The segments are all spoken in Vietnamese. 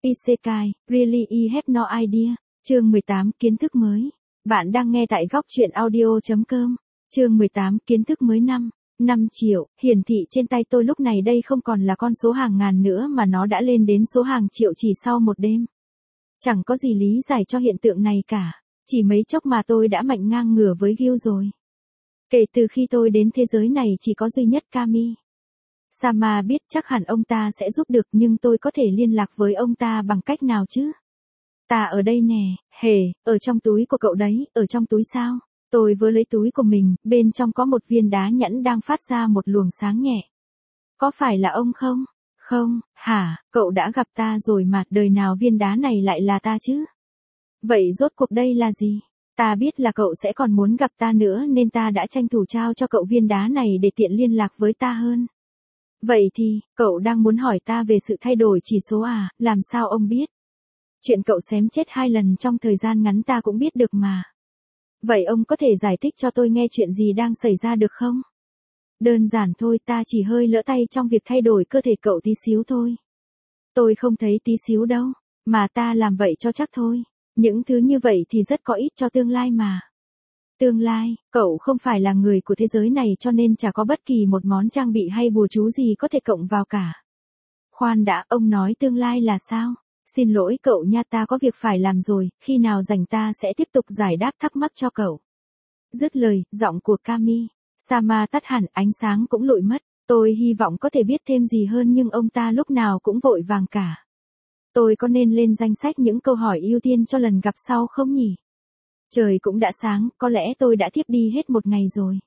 Isekai, really I have no idea. Chương 18 kiến thức mới. Bạn đang nghe tại góc truyện audio.com. Chương 18 kiến thức mới 5 triệu, hiển thị trên tay tôi lúc này đây không còn là con số hàng ngàn nữa mà nó đã lên đến số hàng triệu chỉ sau một đêm. Chẳng có gì lý giải cho hiện tượng này cả, chỉ mấy chốc mà tôi đã mạnh ngang ngửa với Gil rồi. Kể từ khi tôi đến thế giới này chỉ có duy nhất Kami. Sama biết chắc hẳn ông ta sẽ giúp được nhưng tôi có thể liên lạc với ông ta bằng cách nào chứ? Ta ở đây nè, ở trong túi của cậu đấy, ở trong túi sao? Tôi vớ lấy túi của mình, bên trong có một viên đá nhẫn đang phát ra một luồng sáng nhẹ. Có phải là ông không? Không, hả, cậu đã gặp ta rồi mà, đời nào viên đá này lại là ta chứ? Vậy rốt cuộc đây là gì? Ta biết là cậu sẽ còn muốn gặp ta nữa nên ta đã tranh thủ trao cho cậu viên đá này để tiện liên lạc với ta hơn. Vậy thì, cậu đang muốn hỏi ta về sự thay đổi chỉ số à, làm sao ông biết? Chuyện cậu xém chết 2 lần trong thời gian ngắn ta cũng biết được mà. Vậy ông có thể giải thích cho tôi nghe chuyện gì đang xảy ra được không? Đơn giản thôi, ta chỉ hơi lỡ tay trong việc thay đổi cơ thể cậu tí xíu thôi. Tôi không thấy tí xíu đâu, mà ta làm vậy cho chắc thôi. Những thứ như vậy thì rất có ích cho tương lai mà. Tương lai, cậu không phải là người của thế giới này cho nên chả có bất kỳ một món trang bị hay bùa chú gì có thể cộng vào cả. Khoan đã, ông nói tương lai là sao? Xin lỗi cậu nha, ta có việc phải làm rồi, khi nào rảnh ta sẽ tiếp tục giải đáp thắc mắc cho cậu. Dứt lời, giọng của Kami Sama tắt hẳn, ánh sáng cũng lụi mất. Tôi hy vọng có thể biết thêm gì hơn nhưng ông ta lúc nào cũng vội vàng cả. Tôi có nên lên danh sách những câu hỏi ưu tiên cho lần gặp sau không nhỉ? Trời cũng đã sáng, có lẽ tôi đã thiếp đi hết một ngày rồi.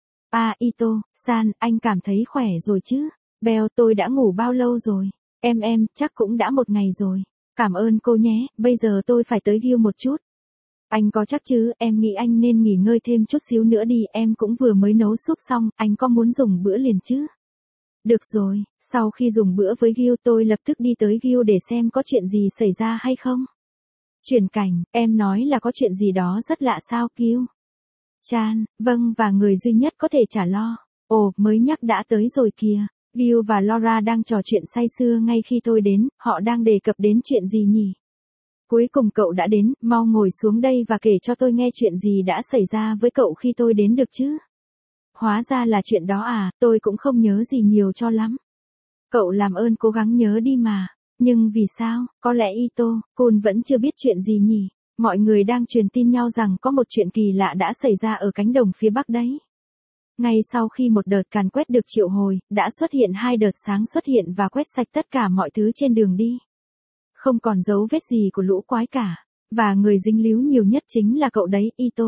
Ito-san, anh cảm thấy khỏe rồi chứ? Bell, tôi đã ngủ bao lâu rồi? Em, chắc cũng đã một ngày rồi. Cảm ơn cô nhé, bây giờ tôi phải tới Gil một chút. Anh có chắc chứ, em nghĩ anh nên nghỉ ngơi thêm chút xíu nữa đi, em cũng vừa mới nấu súp xong, anh có muốn dùng bữa liền chứ? Được rồi, sau khi dùng bữa với Gil tôi lập tức đi tới Gil để xem có chuyện gì xảy ra hay không. Chuyển cảnh, em nói là có chuyện gì đó rất lạ sao Gil? Chan, vâng, và người duy nhất có thể trả lo. Ồ, mới nhắc đã tới rồi kìa. Gil và Laura đang trò chuyện say sưa ngay khi tôi đến, họ đang đề cập đến chuyện gì nhỉ? Cuối cùng cậu đã đến, mau ngồi xuống đây và kể cho tôi nghe chuyện gì đã xảy ra với cậu khi tôi đến được chứ? Hóa ra là chuyện đó à, tôi cũng không nhớ gì nhiều cho lắm. Cậu làm ơn cố gắng nhớ đi mà. Nhưng vì sao, có lẽ Ito-kun vẫn chưa biết chuyện gì nhỉ? Mọi người đang truyền tin nhau rằng có một chuyện kỳ lạ đã xảy ra ở cánh đồng phía bắc đấy. Ngay sau khi một đợt càn quét được triệu hồi, đã xuất hiện 2 đợt sáng xuất hiện và quét sạch tất cả mọi thứ trên đường đi. Không còn dấu vết gì của lũ quái cả, và người dính líu nhiều nhất chính là cậu đấy, Ito.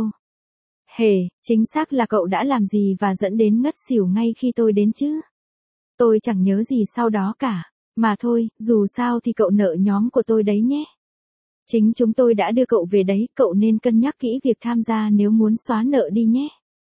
Chính xác là cậu đã làm gì và dẫn đến ngất xỉu ngay khi tôi đến chứ? Tôi chẳng nhớ gì sau đó cả, mà thôi, dù sao thì cậu nợ nhóm của tôi đấy nhé. Chính chúng tôi đã đưa cậu về đấy, cậu nên cân nhắc kỹ việc tham gia nếu muốn xóa nợ đi nhé.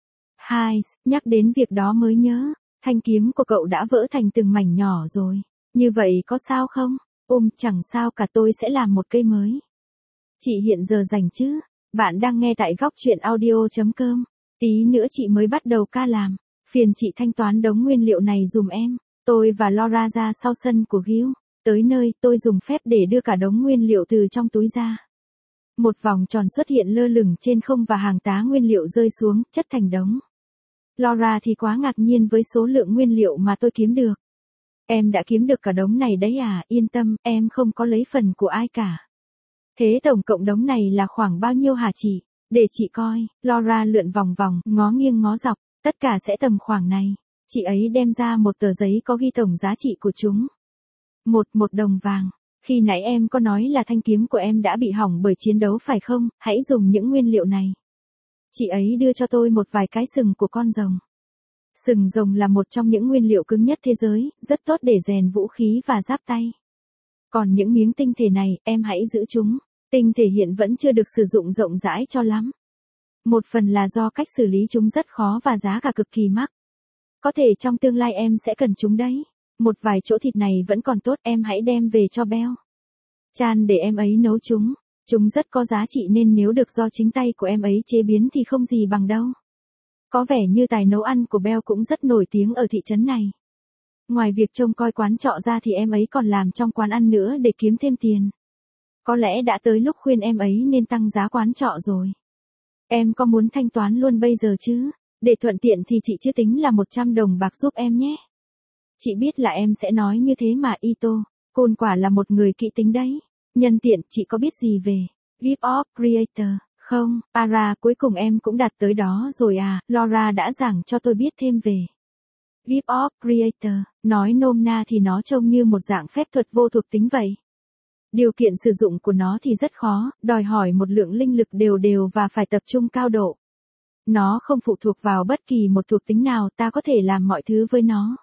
Nhắc đến việc đó mới nhớ, thanh kiếm của cậu đã vỡ thành từng mảnh nhỏ rồi. Như vậy có sao không? Chẳng sao cả, tôi sẽ làm một cây mới. Chị hiện giờ rảnh chứ? Bạn đang nghe tại góc truyện audio.com. Tí nữa chị mới bắt đầu ca làm. Phiền chị thanh toán đống nguyên liệu này dùm em. Tôi và Laura ra sau sân của Gil. Tới nơi, tôi dùng phép để đưa cả đống nguyên liệu từ trong túi ra. Một vòng tròn xuất hiện lơ lửng trên không và hàng tá nguyên liệu rơi xuống, chất thành đống. Laura thì quá ngạc nhiên với số lượng nguyên liệu mà tôi kiếm được. Em đã kiếm được cả đống này đấy à, yên tâm, em không có lấy phần của ai cả. Thế tổng cộng đống này là khoảng bao nhiêu hả chị? Để chị coi, Laura lượn vòng vòng, ngó nghiêng ngó dọc, tất cả sẽ tầm khoảng này. Chị ấy đem ra một tờ giấy có ghi tổng giá trị của chúng. Một đồng vàng. Khi nãy em có nói là thanh kiếm của em đã bị hỏng bởi chiến đấu phải không? Hãy dùng những nguyên liệu này. Chị ấy đưa cho tôi một vài cái sừng của con rồng. Sừng rồng là một trong những nguyên liệu cứng nhất thế giới, rất tốt để rèn vũ khí và giáp tay. Còn những miếng tinh thể này, em hãy giữ chúng. Tinh thể hiện vẫn chưa được sử dụng rộng rãi cho lắm. Một phần là do cách xử lý chúng rất khó và giá cả cực kỳ mắc. Có thể trong tương lai em sẽ cần chúng đấy. Một vài chỗ thịt này vẫn còn tốt, em hãy đem về cho Bell. Chan để em ấy nấu chúng. Chúng rất có giá trị nên nếu được do chính tay của em ấy chế biến thì không gì bằng đâu. Có vẻ như tài nấu ăn của Bell cũng rất nổi tiếng ở thị trấn này. Ngoài việc trông coi quán trọ ra thì em ấy còn làm trong quán ăn nữa để kiếm thêm tiền. Có lẽ đã tới lúc khuyên em ấy nên tăng giá quán trọ rồi. Em có muốn thanh toán luôn bây giờ chứ? Để thuận tiện thì chị chưa tính là 100 đồng bạc giúp em nhé. Chị biết là em sẽ nói như thế mà Ito. Côn quả là một người kỹ tính đấy. Nhân tiện chị có biết gì về Gift of Creator không? Para, cuối cùng em cũng đạt tới đó rồi à. Laura đã giảng cho tôi biết thêm về Gift of Creator. Nói nôm na thì nó trông như một dạng phép thuật vô thuộc tính vậy. Điều kiện sử dụng của nó thì rất khó, đòi hỏi một lượng linh lực đều đều và phải tập trung cao độ. Nó không phụ thuộc vào bất kỳ một thuộc tính nào, ta có thể làm mọi thứ với nó.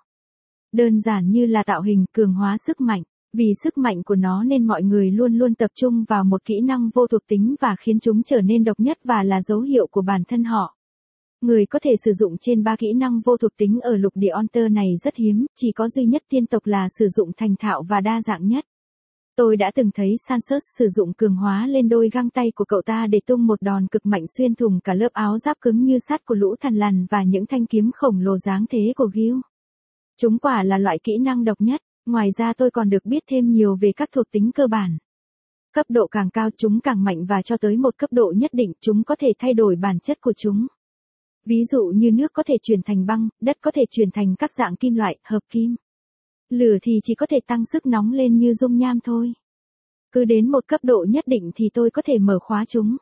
Đơn giản như là tạo hình, cường hóa sức mạnh. Vì sức mạnh của nó nên mọi người luôn luôn tập trung vào một kỹ năng vô thuộc tính và khiến chúng trở nên độc nhất và là dấu hiệu của bản thân họ. Người có thể sử dụng trên 3 kỹ năng vô thuộc tính ở lục địa Onter này rất hiếm, chỉ có duy nhất tiên tộc là sử dụng thành thạo và đa dạng nhất. Tôi đã từng thấy Sansus sử dụng cường hóa lên đôi găng tay của cậu ta để tung một đòn cực mạnh xuyên thủng cả lớp áo giáp cứng như sắt của lũ thằn lằn và những thanh kiếm khổng lồ dáng thế của Gil. Chúng quả là loại kỹ năng độc nhất. Ngoài ra tôi còn được biết thêm nhiều về các thuộc tính cơ bản. Cấp độ càng cao chúng càng mạnh và cho tới một cấp độ nhất định chúng có thể thay đổi bản chất của chúng. Ví dụ như nước có thể chuyển thành băng, đất có thể chuyển thành các dạng kim loại, hợp kim. Lửa thì chỉ có thể tăng sức nóng lên như dung nham thôi. Cứ đến một cấp độ nhất định thì tôi có thể mở khóa chúng.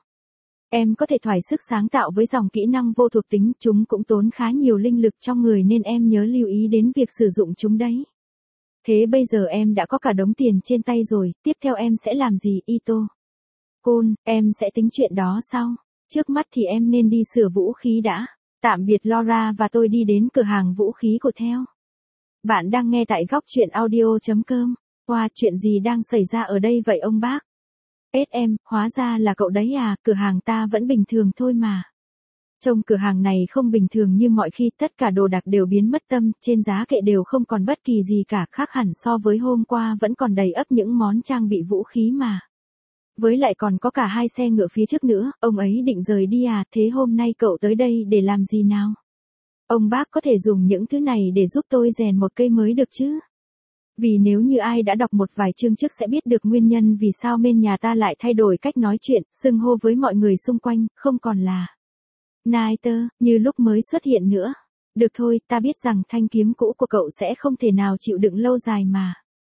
Em có thể thoải sức sáng tạo với dòng kỹ năng vô thuộc tính, chúng cũng tốn khá nhiều linh lực trong người nên em nhớ lưu ý đến việc sử dụng chúng đấy. Thế bây giờ em đã có cả đống tiền trên tay rồi, tiếp theo em sẽ làm gì Ito? Côn, em sẽ tính chuyện đó sau. Trước mắt thì em nên đi sửa vũ khí đã. Tạm biệt Laura và tôi đi đến cửa hàng vũ khí của theo. Bạn đang nghe tại góc truyện audio.com. Wow, chuyện gì đang xảy ra ở đây vậy ông bác? Em, hóa ra là cậu đấy à, cửa hàng ta vẫn bình thường thôi mà. Trông cửa hàng này không bình thường như mọi khi, tất cả đồ đạc đều biến mất tâm, trên giá kệ đều không còn bất kỳ gì cả, khác hẳn so với hôm qua vẫn còn đầy ắp những món trang bị vũ khí mà. Với lại còn có cả 2 xe ngựa phía trước nữa, ông ấy định rời đi à, thế hôm nay cậu tới đây để làm gì nào? Ông bác có thể dùng những thứ này để giúp tôi rèn một cây mới được chứ? Vì nếu như ai đã đọc một vài chương trước sẽ biết được nguyên nhân vì sao bên nhà ta lại thay đổi cách nói chuyện, xưng hô với mọi người xung quanh, không còn là Niter, như lúc mới xuất hiện nữa. Được thôi, ta biết rằng thanh kiếm cũ của cậu sẽ không thể nào chịu đựng lâu dài mà.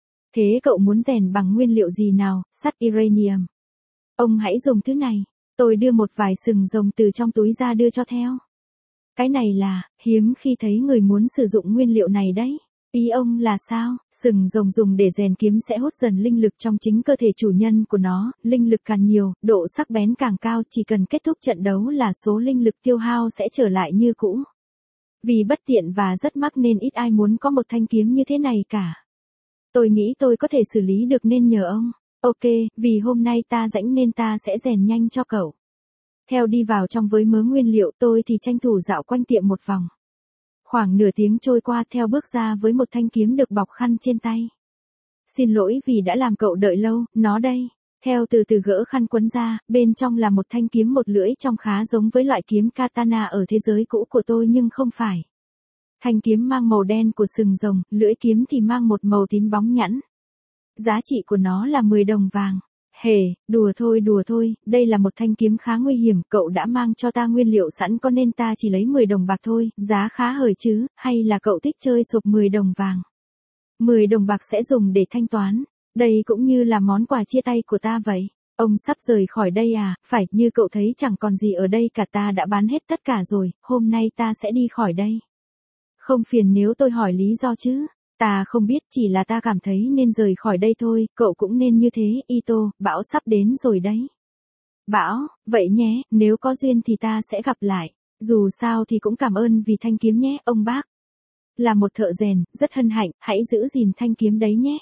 Thế cậu muốn rèn bằng nguyên liệu gì nào? Sắt uranium. Ông hãy dùng thứ này. Tôi đưa một vài sừng rồng từ trong túi ra đưa cho theo. Cái này là, hiếm khi thấy người muốn sử dụng nguyên liệu này đấy. Ý ông là sao? Sừng rồng dùng để rèn kiếm sẽ hút dần linh lực trong chính cơ thể chủ nhân của nó, linh lực càng nhiều, độ sắc bén càng cao, chỉ cần kết thúc trận đấu là số linh lực tiêu hao sẽ trở lại như cũ. Vì bất tiện và rất mắc nên ít ai muốn có một thanh kiếm như thế này cả. Tôi nghĩ tôi có thể xử lý được nên nhờ ông. Ok, vì hôm nay ta rảnh nên ta sẽ rèn nhanh cho cậu. Theo đi vào trong với mớ nguyên liệu, tôi thì tranh thủ dạo quanh tiệm một vòng. Khoảng nửa tiếng trôi qua, theo bước ra với một thanh kiếm được bọc khăn trên tay. Xin lỗi vì đã làm cậu đợi lâu, nó đây. Theo từ từ gỡ khăn quấn ra, bên trong là một thanh kiếm một lưỡi trông khá giống với loại kiếm katana ở thế giới cũ của tôi nhưng không phải. Thanh kiếm mang màu đen của sừng rồng, lưỡi kiếm thì mang một màu tím bóng nhẵn. Giá trị của nó là 10 đồng vàng. Hề, đùa thôi, đây là một thanh kiếm khá nguy hiểm, cậu đã mang cho ta nguyên liệu sẵn có nên ta chỉ lấy 10 đồng bạc thôi, giá khá hời chứ, hay là cậu thích chơi sộp 10 đồng vàng. 10 đồng bạc sẽ dùng để thanh toán, đây cũng như là món quà chia tay của ta vậy. Ông sắp rời khỏi đây à, phải, như cậu thấy chẳng còn gì ở đây cả, ta đã bán hết tất cả rồi, hôm nay ta sẽ đi khỏi đây. Không phiền nếu tôi hỏi lý do chứ? Ta không biết, chỉ là ta cảm thấy nên rời khỏi đây thôi, cậu cũng nên như thế, Ito, bão sắp đến rồi đấy. Bão, vậy nhé, nếu có duyên thì ta sẽ gặp lại, dù sao thì cũng cảm ơn vì thanh kiếm nhé, ông bác. Là một thợ rèn, rất hân hạnh, hãy giữ gìn thanh kiếm đấy nhé.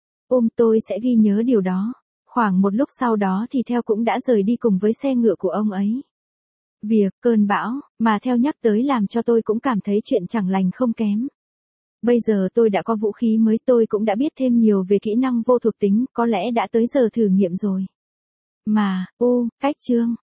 Tôi sẽ ghi nhớ điều đó. Khoảng một lúc sau đó thì theo cũng đã rời đi cùng với xe ngựa của ông ấy. Việc, cơn bão, mà theo nhắc tới làm cho tôi cũng cảm thấy chuyện chẳng lành không kém. Bây giờ tôi đã có vũ khí mới, tôi cũng đã biết thêm nhiều về kỹ năng vô thuộc tính, có lẽ đã tới giờ thử nghiệm rồi. Mà, cách chương.